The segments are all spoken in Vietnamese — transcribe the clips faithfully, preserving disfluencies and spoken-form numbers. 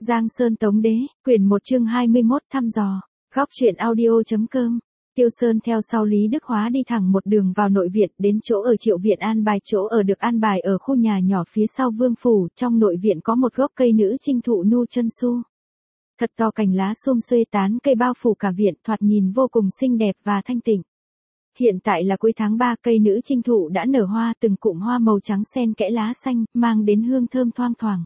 Giang Sơn Tống Đế, quyển một chương hai mươi mốt thăm dò, góc truyện audio.com. Tiêu Sơn theo sau Lý Đức Hóa đi thẳng một đường vào nội viện đến chỗ ở Triệu Viện an bài. Chỗ ở được an bài ở khu nhà nhỏ phía sau vương phủ, trong nội viện có một gốc cây nữ trinh thụ nu chân su. Thật to cành lá xum xuê tán cây bao phủ cả viện, thoạt nhìn vô cùng xinh đẹp và thanh tịnh. Hiện tại là cuối tháng ba, cây nữ trinh thụ đã nở hoa, từng cụm hoa màu trắng xen kẽ lá xanh, mang đến hương thơm thoang thoảng.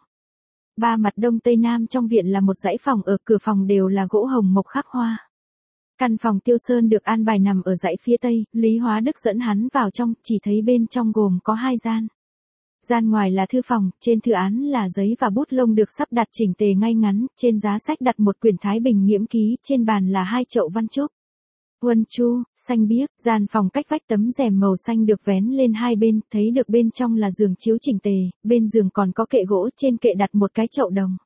Ba mặt đông tây nam trong viện là một dãy phòng ở, cửa phòng đều là gỗ hồng mộc khắc hoa. Căn phòng Tiêu Sơn được an bài nằm ở dãy phía tây, Lý Hóa Đức dẫn hắn vào trong, chỉ thấy bên trong gồm có hai gian. Gian ngoài là thư phòng, trên thư án là giấy và bút lông được sắp đặt chỉnh tề ngay ngắn, trên giá sách đặt một quyển Thái Bình nghiễm ký, trên bàn là hai chậu văn trúc. Huân chu, xanh biếc, gian phòng cách vách tấm rèm màu xanh được vén lên hai bên, thấy được bên trong là giường chiếu chỉnh tề, bên giường còn có kệ gỗ, trên kệ đặt một cái chậu đồng.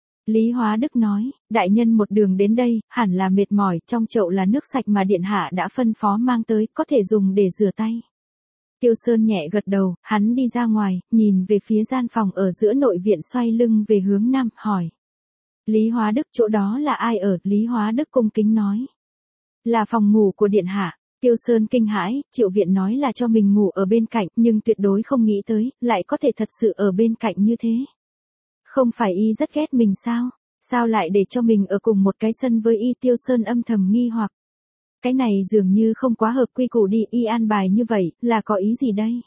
Lý Hóa Đức nói, đại nhân một đường đến đây, hẳn là mệt mỏi, trong chậu là nước sạch mà điện hạ đã phân phó mang tới, có thể dùng để rửa tay. Tiêu Sơn nhẹ gật đầu, hắn đi ra ngoài, nhìn về phía gian phòng ở giữa nội viện xoay lưng về hướng nam, hỏi. Lý Hóa Đức, chỗ đó là ai ở? Lý Hóa Đức cung kính nói. Là phòng ngủ của điện hạ. Tiêu Sơn kinh hãi, Triệu Viện nói là cho mình ngủ ở bên cạnh, nhưng tuyệt đối không nghĩ tới, lại có thể thật sự ở bên cạnh như thế. Không phải y rất ghét mình sao? Sao lại để cho mình ở cùng một cái sân với y? Tiêu Sơn âm thầm nghi hoặc. Cái này dường như không quá hợp quy củ đi, y an bài như vậy, là có ý gì đây?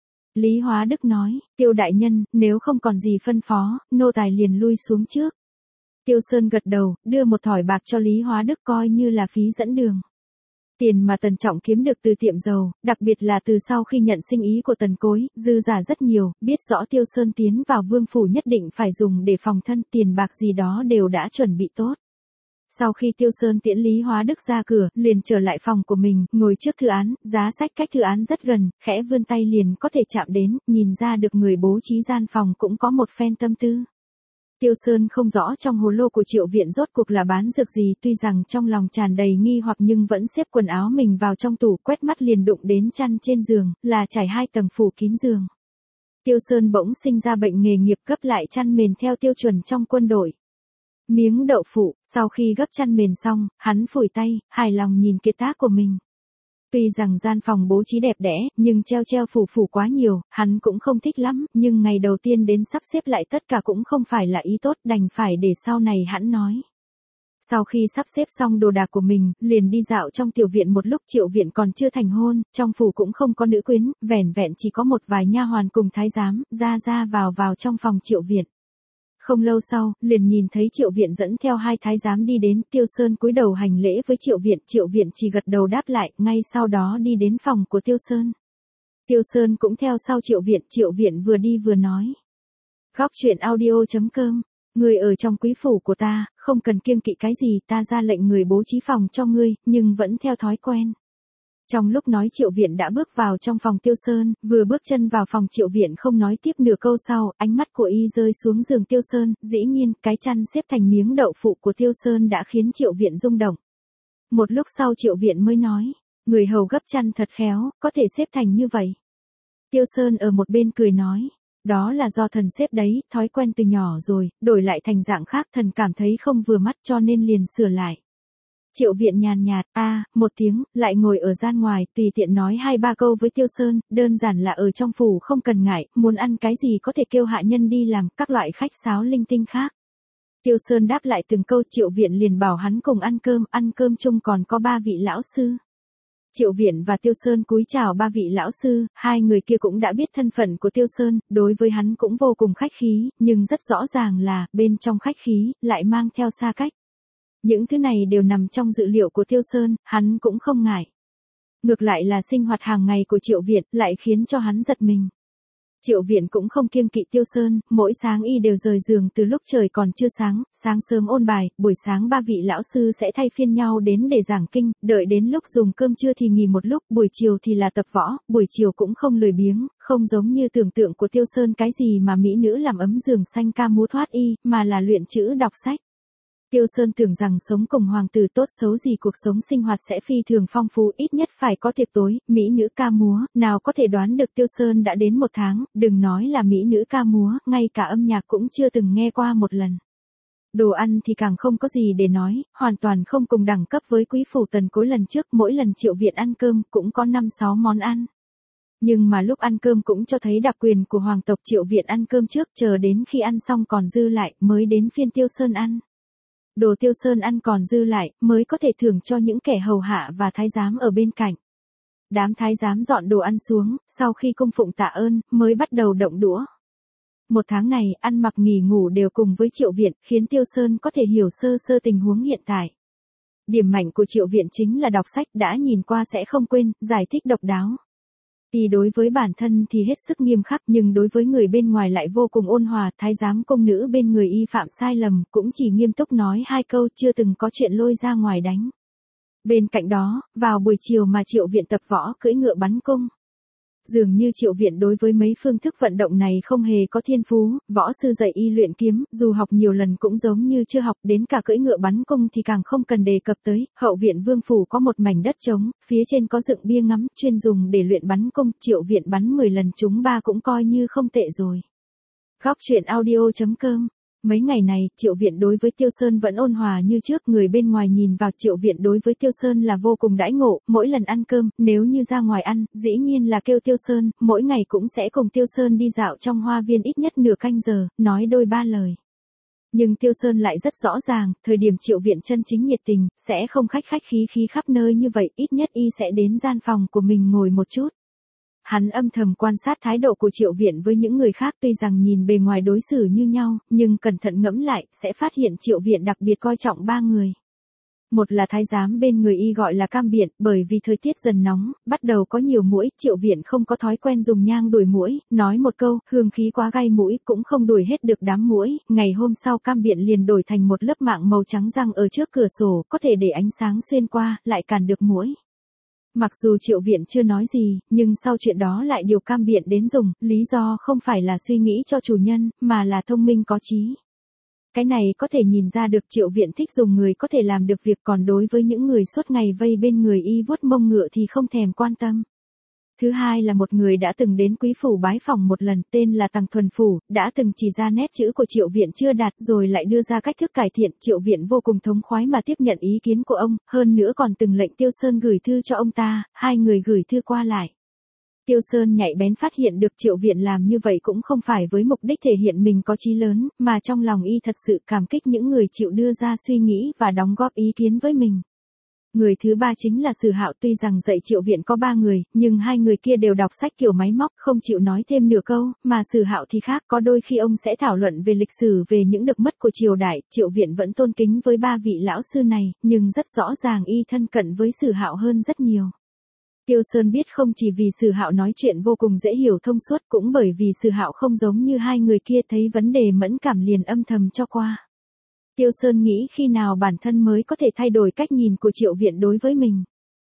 Lý Hóa Đức nói, Tiêu đại nhân, nếu không còn gì phân phó, nô tài liền lui xuống trước. Tiêu Sơn gật đầu, đưa một thỏi bạc cho Lý Hóa Đức coi như là phí dẫn đường. Tiền mà Tần Trọng kiếm được từ tiệm dầu, đặc biệt là từ sau khi nhận sinh ý của Tần Cối, dư giả rất nhiều, biết rõ Tiêu Sơn tiến vào vương phủ nhất định phải dùng để phòng thân, tiền bạc gì đó đều đã chuẩn bị tốt. Sau khi Tiêu Sơn tiễn Lý Hóa Đức ra cửa, liền trở lại phòng của mình, ngồi trước thư án, giá sách cách thư án rất gần, khẽ vươn tay liền có thể chạm đến, nhìn ra được người bố trí gian phòng cũng có một phen tâm tư. Tiêu Sơn không rõ trong hồ lô của Triệu Viện rốt cuộc là bán dược gì, tuy rằng trong lòng tràn đầy nghi hoặc nhưng vẫn xếp quần áo mình vào trong tủ, quét mắt liền đụng đến chăn trên giường, là trải hai tầng phủ kín giường. Tiêu Sơn bỗng sinh ra bệnh nghề nghiệp, gấp lại chăn mền theo tiêu chuẩn trong quân đội. Miếng đậu phụ, sau khi gấp chăn mền xong, hắn phủi tay, hài lòng nhìn kiệt tác của mình. Tuy rằng gian phòng bố trí đẹp đẽ, nhưng treo treo phủ phủ quá nhiều, hắn cũng không thích lắm, nhưng ngày đầu tiên đến sắp xếp lại tất cả cũng không phải là ý tốt, đành phải để sau này hắn nói. Sau khi sắp xếp xong đồ đạc của mình, liền đi dạo trong tiểu viện một lúc. Triệu Viện còn chưa thành hôn, trong phủ cũng không có nữ quyến, vẻn vẹn chỉ có một vài nha hoàn cùng thái giám, ra ra vào vào trong phòng Triệu Viện. Không lâu sau, liền nhìn thấy Triệu Viện dẫn theo hai thái giám đi đến, Tiêu Sơn cúi đầu hành lễ với Triệu Viện, Triệu Viện chỉ gật đầu đáp lại, ngay sau đó đi đến phòng của Tiêu Sơn. Tiêu Sơn cũng theo sau Triệu Viện, Triệu Viện vừa đi vừa nói. Góc truyện audio.com, người ở trong quý phủ của ta, không cần kiêng kỵ cái gì, ta ra lệnh người bố trí phòng cho ngươi, nhưng vẫn theo thói quen. Trong lúc nói Triệu Viện đã bước vào trong phòng Tiêu Sơn, vừa bước chân vào phòng Triệu Viện không nói tiếp nửa câu sau, ánh mắt của y rơi xuống giường Tiêu Sơn, dĩ nhiên, cái chăn xếp thành miếng đậu phụ của Tiêu Sơn đã khiến Triệu Viện rung động. Một lúc sau Triệu Viện mới nói, người hầu gấp chăn thật khéo, có thể xếp thành như vậy. Tiêu Sơn ở một bên cười nói, đó là do thần xếp đấy, thói quen từ nhỏ rồi, đổi lại thành dạng khác thần cảm thấy không vừa mắt cho nên liền sửa lại. Triệu Viện nhàn nhạt, a à, một tiếng, lại ngồi ở gian ngoài, tùy tiện nói hai ba câu với Tiêu Sơn, đơn giản là ở trong phủ không cần ngại, muốn ăn cái gì có thể kêu hạ nhân đi làm, các loại khách sáo linh tinh khác. Tiêu Sơn đáp lại từng câu, Triệu Viện liền bảo hắn cùng ăn cơm, ăn cơm chung còn có ba vị lão sư. Triệu Viện và Tiêu Sơn cúi chào ba vị lão sư, hai người kia cũng đã biết thân phận của Tiêu Sơn, đối với hắn cũng vô cùng khách khí, nhưng rất rõ ràng là, bên trong khách khí, lại mang theo xa cách. Những thứ này đều nằm trong dự liệu của Tiêu Sơn, hắn cũng không ngại. Ngược lại là sinh hoạt hàng ngày của Triệu Viện lại khiến cho hắn giật mình. Triệu Viện cũng không kiêng kỵ Tiêu Sơn, mỗi sáng y đều rời giường từ lúc trời còn chưa sáng, sáng sớm ôn bài, buổi sáng ba vị lão sư sẽ thay phiên nhau đến để giảng kinh, đợi đến lúc dùng cơm trưa thì nghỉ một lúc, buổi chiều thì là tập võ, buổi chiều cũng không lười biếng, không giống như tưởng tượng của Tiêu Sơn cái gì mà mỹ nữ làm ấm giường xanh ca múa thoát y, mà là luyện chữ đọc sách. Tiêu Sơn tưởng rằng sống cùng hoàng tử tốt xấu gì cuộc sống sinh hoạt sẽ phi thường phong phú, ít nhất phải có tiệc tối, mỹ nữ ca múa, nào có thể đoán được Tiêu Sơn đã đến một tháng, đừng nói là mỹ nữ ca múa, ngay cả âm nhạc cũng chưa từng nghe qua một lần. Đồ ăn thì càng không có gì để nói, hoàn toàn không cùng đẳng cấp với quý phủ Tần Cối lần trước, mỗi lần Triệu Viện ăn cơm cũng có năm sáu món ăn. Nhưng mà lúc ăn cơm cũng cho thấy đặc quyền của hoàng tộc, Triệu Viện ăn cơm trước, chờ đến khi ăn xong còn dư lại mới đến phiên Tiêu Sơn ăn. Đồ Tiêu Sơn ăn còn dư lại mới có thể thưởng cho những kẻ hầu hạ và thái giám ở bên cạnh. Đám thái giám dọn đồ ăn xuống, sau khi cung phụng tạ ơn, mới bắt đầu động đũa. Một tháng này, ăn mặc nghỉ ngủ đều cùng với Triệu Viện, khiến Tiêu Sơn có thể hiểu sơ sơ tình huống hiện tại. Điểm mạnh của Triệu Viện chính là đọc sách, đã nhìn qua sẽ không quên, giải thích độc đáo. Thì đối với bản thân thì hết sức nghiêm khắc, nhưng đối với người bên ngoài lại vô cùng ôn hòa. Thái giám công nữ bên người y phạm sai lầm, cũng chỉ nghiêm túc nói hai câu, chưa từng có chuyện lôi ra ngoài đánh. Bên cạnh đó, vào buổi chiều mà Triệu Viện tập võ cưỡi ngựa bắn cung. Dường như Triệu Viện đối với mấy phương thức vận động này không hề có thiên phú, võ sư dạy y luyện kiếm, dù học nhiều lần cũng giống như chưa học, đến cả cưỡi ngựa bắn cung thì càng không cần đề cập tới. Hậu viện vương phủ có một mảnh đất trống, phía trên có dựng bia ngắm, chuyên dùng để luyện bắn cung, Triệu Viện bắn mười lần trúng ba cũng coi như không tệ rồi. Góc truyện audio chấm com. Mấy ngày này, Triệu Viện đối với Tiêu Sơn vẫn ôn hòa như trước, người bên ngoài nhìn vào Triệu Viện đối với Tiêu Sơn là vô cùng đãi ngộ, mỗi lần ăn cơm, nếu như ra ngoài ăn, dĩ nhiên là kêu Tiêu Sơn, mỗi ngày cũng sẽ cùng Tiêu Sơn đi dạo trong hoa viên ít nhất nửa canh giờ, nói đôi ba lời. Nhưng Tiêu Sơn lại rất rõ ràng, thời điểm Triệu Viện chân chính nhiệt tình, sẽ không khách khách khí khí khắp nơi như vậy, ít nhất y sẽ đến gian phòng của mình ngồi một chút. Hắn âm thầm quan sát thái độ của Triệu Viện với những người khác, tuy rằng nhìn bề ngoài đối xử như nhau, nhưng cẩn thận ngẫm lại, sẽ phát hiện Triệu Viện đặc biệt coi trọng ba người. Một là thái giám bên người y gọi là Cam Biện, bởi vì thời tiết dần nóng, bắt đầu có nhiều muỗi, Triệu Viện không có thói quen dùng nhang đuổi muỗi, nói một câu, hương khí quá gai mũi, cũng không đuổi hết được đám muỗi. Ngày hôm sau Cam Biện liền đổi thành một lớp mạng màu trắng răng ở trước cửa sổ, có thể để ánh sáng xuyên qua, lại cản được muỗi. Mặc dù Triệu Viện chưa nói gì, nhưng sau chuyện đó lại điều Cam Biện đến dùng, lý do không phải là suy nghĩ cho chủ nhân, mà là thông minh có trí. Cái này có thể nhìn ra được Triệu Viện thích dùng người có thể làm được việc, còn đối với những người suốt ngày vây bên người y vuốt mông ngựa thì không thèm quan tâm. Thứ hai là một người đã từng đến quý phủ bái phỏng một lần, tên là Tằng Thuần Phủ, đã từng chỉ ra nét chữ của Triệu Viện chưa đạt rồi lại đưa ra cách thức cải thiện. Triệu Viện vô cùng thống khoái mà tiếp nhận ý kiến của ông, hơn nữa còn từng lệnh Tiêu Sơn gửi thư cho ông ta, hai người gửi thư qua lại. Tiêu Sơn nhạy bén phát hiện được Triệu Viện làm như vậy cũng không phải với mục đích thể hiện mình có chí lớn, mà trong lòng y thật sự cảm kích những người chịu đưa ra suy nghĩ và đóng góp ý kiến với mình. Người thứ ba chính là Sử Hạo, tuy rằng dạy Triệu Viện có ba người, nhưng hai người kia đều đọc sách kiểu máy móc, không chịu nói thêm nửa câu, mà Sử Hạo thì khác, có đôi khi ông sẽ thảo luận về lịch sử, về những được mất của triều đại. Triệu Viện vẫn tôn kính với ba vị lão sư này, nhưng rất rõ ràng y thân cận với Sử Hạo hơn rất nhiều. Tiêu Sơn biết không chỉ vì Sử Hạo nói chuyện vô cùng dễ hiểu thông suốt, cũng bởi vì Sử Hạo không giống như hai người kia thấy vấn đề mẫn cảm liền âm thầm cho qua. Tiêu Sơn nghĩ khi nào bản thân mới có thể thay đổi cách nhìn của Triệu Viện đối với mình.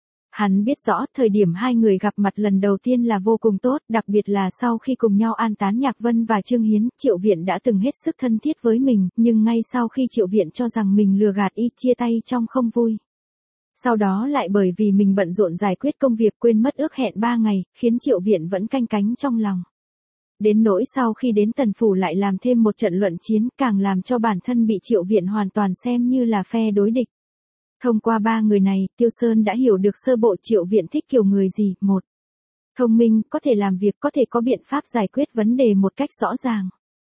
Hắn biết rõ thời điểm hai người gặp mặt lần đầu tiên là vô cùng tốt, đặc biệt là sau khi cùng nhau an tán Nhạc Vân và Trương Hiến, Triệu Viện đã từng hết sức thân thiết với mình, nhưng ngay sau khi Triệu Viện cho rằng mình lừa gạt y, chia tay trong không vui. Sau đó lại bởi vì mình bận rộn giải quyết công việc quên mất ước hẹn ba ngày, khiến Triệu Viện vẫn canh cánh trong lòng. Đến nỗi sau khi đến Tần Phủ lại làm thêm một trận luận chiến, càng làm cho bản thân bị Triệu Viện hoàn toàn xem như là phe đối địch. Thông qua ba người này, Tiêu Sơn đã hiểu được sơ bộ Triệu Viện thích kiểu người gì. Một, thông minh, có thể làm việc, có thể có biện pháp giải quyết vấn đề một cách rõ ràng.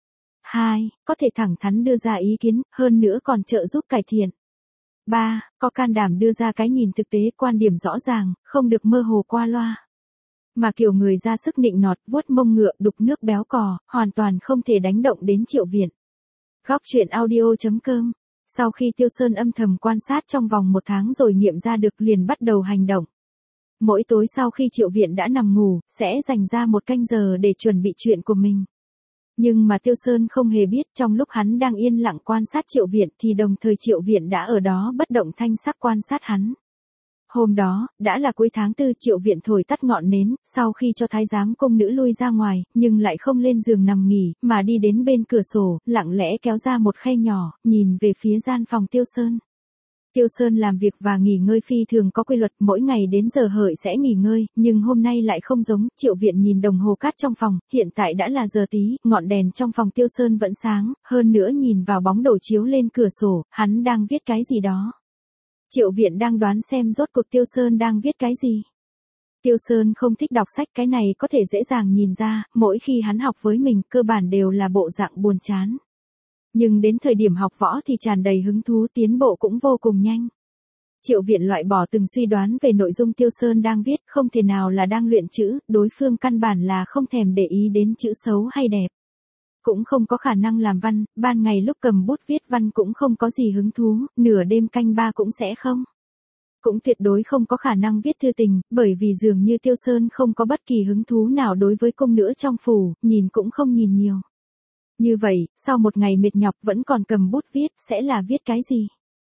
Hai, có thể thẳng thắn đưa ra ý kiến, hơn nữa còn trợ giúp cải thiện. Ba, có can đảm đưa ra cái nhìn thực tế, quan điểm rõ ràng, không được mơ hồ qua loa. Mà kiểu người ra sức nịnh nọt, vuốt mông ngựa, đục nước béo cò, hoàn toàn không thể đánh động đến Triệu Viện. Góc truyện audio chấm com. Sau khi Tiêu Sơn âm thầm quan sát trong vòng một tháng rồi nghiệm ra được, liền bắt đầu hành động. Mỗi tối sau khi Triệu Viện đã nằm ngủ, sẽ dành ra một canh giờ để chuẩn bị chuyện của mình. Nhưng mà Tiêu Sơn không hề biết, trong lúc hắn đang yên lặng quan sát Triệu Viện thì đồng thời Triệu Viện đã ở đó bất động thanh sắc quan sát hắn. Hôm đó, đã là cuối tháng tư, Triệu Viện thổi tắt ngọn nến, sau khi cho thái giám công nữ lui ra ngoài, nhưng lại không lên giường nằm nghỉ, mà đi đến bên cửa sổ, lặng lẽ kéo ra một khe nhỏ, nhìn về phía gian phòng Tiêu Sơn. Tiêu Sơn làm việc và nghỉ ngơi phi thường có quy luật, mỗi ngày đến giờ hợi sẽ nghỉ ngơi, nhưng hôm nay lại không giống. Triệu Viện nhìn đồng hồ cát trong phòng, hiện tại đã là giờ tí, ngọn đèn trong phòng Tiêu Sơn vẫn sáng, hơn nữa nhìn vào bóng đổ chiếu lên cửa sổ, hắn đang viết cái gì đó. Triệu Viện đang đoán xem rốt cuộc Tiêu Sơn đang viết cái gì. Tiêu Sơn không thích đọc sách, cái này có thể dễ dàng nhìn ra, mỗi khi hắn học với mình, cơ bản đều là bộ dạng buồn chán. Nhưng đến thời điểm học võ thì tràn đầy hứng thú, tiến bộ cũng vô cùng nhanh. Triệu Viện loại bỏ từng suy đoán về nội dung Tiêu Sơn đang viết, không thể nào là đang luyện chữ, đối phương căn bản là không thèm để ý đến chữ xấu hay đẹp. Cũng không có khả năng làm văn, ban ngày lúc cầm bút viết văn cũng không có gì hứng thú, nửa đêm canh ba cũng sẽ không. Cũng tuyệt đối không có khả năng viết thư tình, bởi vì dường như Tiêu Sơn không có bất kỳ hứng thú nào đối với công nữ trong phủ, nhìn cũng không nhìn nhiều. Như vậy, sau một ngày mệt nhọc vẫn còn cầm bút viết, sẽ là viết cái gì?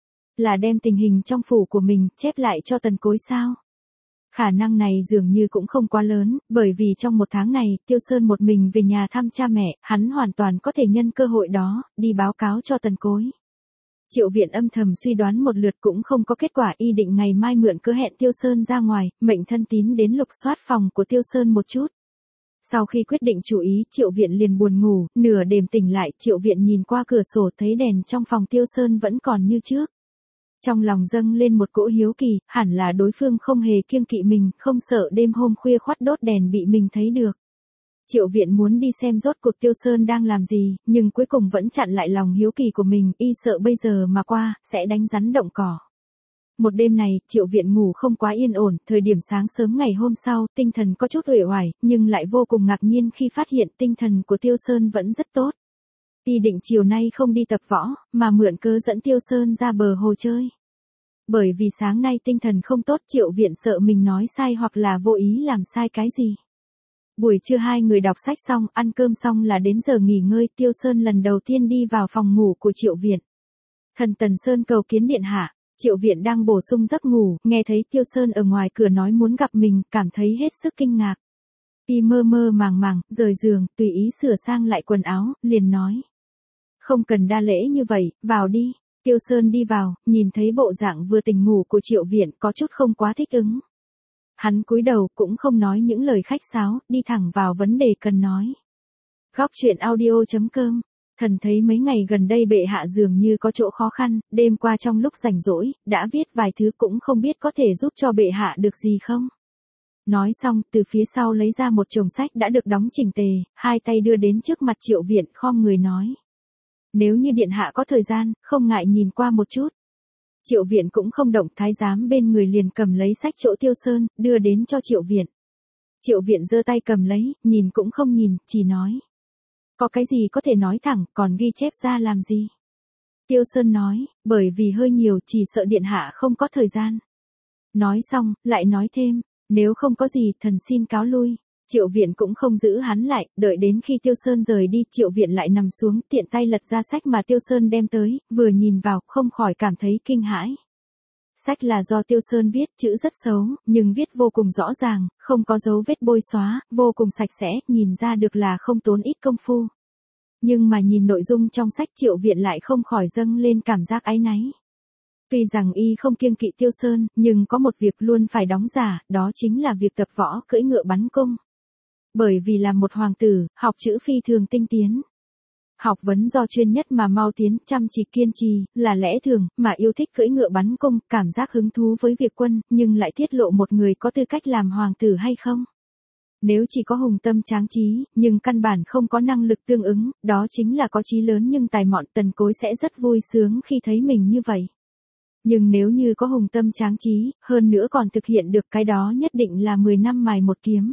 Là đem tình hình trong phủ của mình chép lại cho Tần Cối sao? Khả năng này dường như cũng không quá lớn, bởi vì trong một tháng này, Tiêu Sơn một mình về nhà thăm cha mẹ, hắn hoàn toàn có thể nhân cơ hội đó, đi báo cáo cho Tần Cối. Triệu Viện âm thầm suy đoán một lượt cũng không có kết quả, y định ngày mai mượn cớ hẹn Tiêu Sơn ra ngoài, mệnh thân tín đến lục soát phòng của Tiêu Sơn một chút. Sau khi quyết định chủ ý, Triệu Viện liền buồn ngủ, nửa đêm tỉnh lại, Triệu Viện nhìn qua cửa sổ thấy đèn trong phòng Tiêu Sơn vẫn còn như trước. Trong lòng dâng lên một cỗ hiếu kỳ, hẳn là đối phương không hề kiêng kỵ mình, không sợ đêm hôm khuya khoắt đốt đèn bị mình thấy được. Triệu Viện muốn đi xem rốt cuộc Tiêu Sơn đang làm gì, nhưng cuối cùng vẫn chặn lại lòng hiếu kỳ của mình, y sợ bây giờ mà qua, sẽ đánh rắn động cỏ. Một đêm này, Triệu Viện ngủ không quá yên ổn, thời điểm sáng sớm ngày hôm sau, tinh thần có chút uể oải, nhưng lại vô cùng ngạc nhiên khi phát hiện tinh thần của Tiêu Sơn vẫn rất tốt. Y định chiều nay không đi tập võ, mà mượn cớ dẫn Tiêu Sơn ra bờ hồ chơi. Bởi vì sáng nay tinh thần không tốt, Triệu Viện sợ mình nói sai hoặc là vô ý làm sai cái gì. Buổi trưa hai người đọc sách xong, ăn cơm xong là đến giờ nghỉ ngơi, Tiêu Sơn lần đầu tiên đi vào phòng ngủ của Triệu Viện. Thần Tần Sơn cầu kiến điện hạ. Triệu Viện đang bổ sung giấc ngủ, nghe thấy Tiêu Sơn ở ngoài cửa nói muốn gặp mình, cảm thấy hết sức kinh ngạc. Y mơ mơ màng màng, rời giường, tùy ý sửa sang lại quần áo, liền nói. Không cần đa lễ như vậy, vào đi. Tiêu Sơn đi vào, nhìn thấy bộ dạng vừa tỉnh ngủ của Triệu Viện có chút không quá thích ứng. Hắn cúi đầu cũng không nói những lời khách sáo, đi thẳng vào vấn đề cần nói. Góc truyện audio chấm com. Thần thấy mấy ngày gần đây bệ hạ dường như có chỗ khó khăn, đêm qua trong lúc rảnh rỗi, đã viết vài thứ cũng không biết có thể giúp cho bệ hạ được gì không. Nói xong, từ phía sau lấy ra một chồng sách đã được đóng chỉnh tề, hai tay đưa đến trước mặt Triệu Viện, khom người nói. Nếu như điện hạ có thời gian, không ngại nhìn qua một chút. Triệu Viện cũng không động, thái giám bên người liền cầm lấy sách chỗ Tiêu Sơn, đưa đến cho Triệu Viện. Triệu Viện giơ tay cầm lấy, nhìn cũng không nhìn, chỉ nói. Có cái gì có thể nói thẳng, còn ghi chép ra làm gì? Tiêu Sơn nói, bởi vì hơi nhiều, chỉ sợ điện hạ không có thời gian. Nói xong, lại nói thêm, nếu không có gì, thần xin cáo lui. Triệu Viện cũng không giữ hắn lại, đợi đến khi Tiêu Sơn rời đi, Triệu Viện lại nằm xuống, tiện tay lật ra sách mà Tiêu Sơn đem tới, vừa nhìn vào, không khỏi cảm thấy kinh hãi. Sách là do Tiêu Sơn viết, chữ rất xấu, nhưng viết vô cùng rõ ràng, không có dấu vết bôi xóa, vô cùng sạch sẽ, nhìn ra được là không tốn ít công phu. Nhưng mà nhìn nội dung trong sách, Triệu Viện lại không khỏi dâng lên cảm giác áy náy. Tuy rằng y không kiêng kỵ Tiêu Sơn, nhưng có một việc luôn phải đóng giả, đó chính là việc tập võ cưỡi ngựa bắn cung. Bởi vì là một hoàng tử, học chữ phi thường tinh tiến. Học vấn do chuyên nhất mà mau tiến, chăm chỉ kiên trì, là lẽ thường, mà yêu thích cưỡi ngựa bắn cung, cảm giác hứng thú với việc quân, nhưng lại tiết lộ một người có tư cách làm hoàng tử hay không. Nếu chỉ có hùng tâm tráng trí, nhưng căn bản không có năng lực tương ứng, đó chính là có chí lớn nhưng tài mọn. Tần Cối sẽ rất vui sướng khi thấy mình như vậy. Nhưng nếu như có hùng tâm tráng trí, hơn nữa còn thực hiện được cái đó nhất định là mười năm mài một kiếm.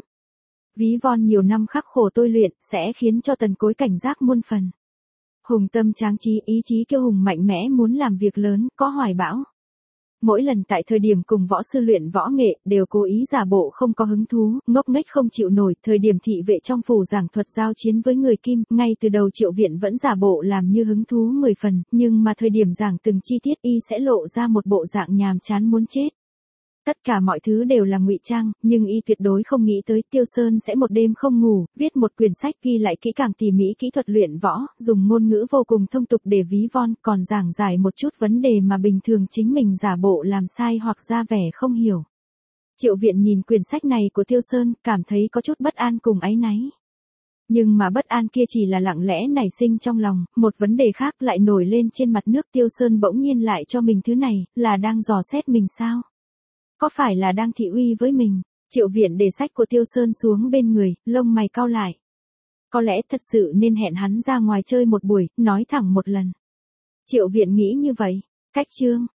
Ví von nhiều năm khắc khổ tôi luyện, sẽ khiến cho Tần Cối cảnh giác muôn phần. Hùng tâm tráng trí, ý chí kiêu hùng mạnh mẽ, muốn làm việc lớn, có hoài bão. Mỗi lần tại thời điểm cùng võ sư luyện võ nghệ, đều cố ý giả bộ không có hứng thú, ngốc nghếch không chịu nổi. Thời điểm thị vệ trong phủ giảng thuật giao chiến với người Kim, ngay từ đầu Triệu Viện vẫn giả bộ làm như hứng thú mười phần, nhưng mà thời điểm giảng từng chi tiết y sẽ lộ ra một bộ dạng nhàm chán muốn chết. Tất cả mọi thứ đều là ngụy trang, nhưng y tuyệt đối không nghĩ tới Tiêu Sơn sẽ một đêm không ngủ, viết một quyển sách ghi lại kỹ càng tỉ mỉ kỹ thuật luyện võ, dùng ngôn ngữ vô cùng thông tục để ví von, còn giảng giải một chút vấn đề mà bình thường chính mình giả bộ làm sai hoặc ra vẻ không hiểu. Triệu Viện nhìn quyển sách này của Tiêu Sơn, cảm thấy có chút bất an cùng áy náy. Nhưng mà bất an kia chỉ là lặng lẽ nảy sinh trong lòng, một vấn đề khác lại nổi lên trên mặt nước. Tiêu Sơn bỗng nhiên lại cho mình thứ này, là đang dò xét mình sao? Có phải là đang thị uy với mình? Triệu Viện để sách của Tiêu Sơn xuống bên người, lông mày cau lại. Có lẽ thật sự nên hẹn hắn ra ngoài chơi một buổi, nói thẳng một lần. Triệu Viện nghĩ như vậy. Cách chương.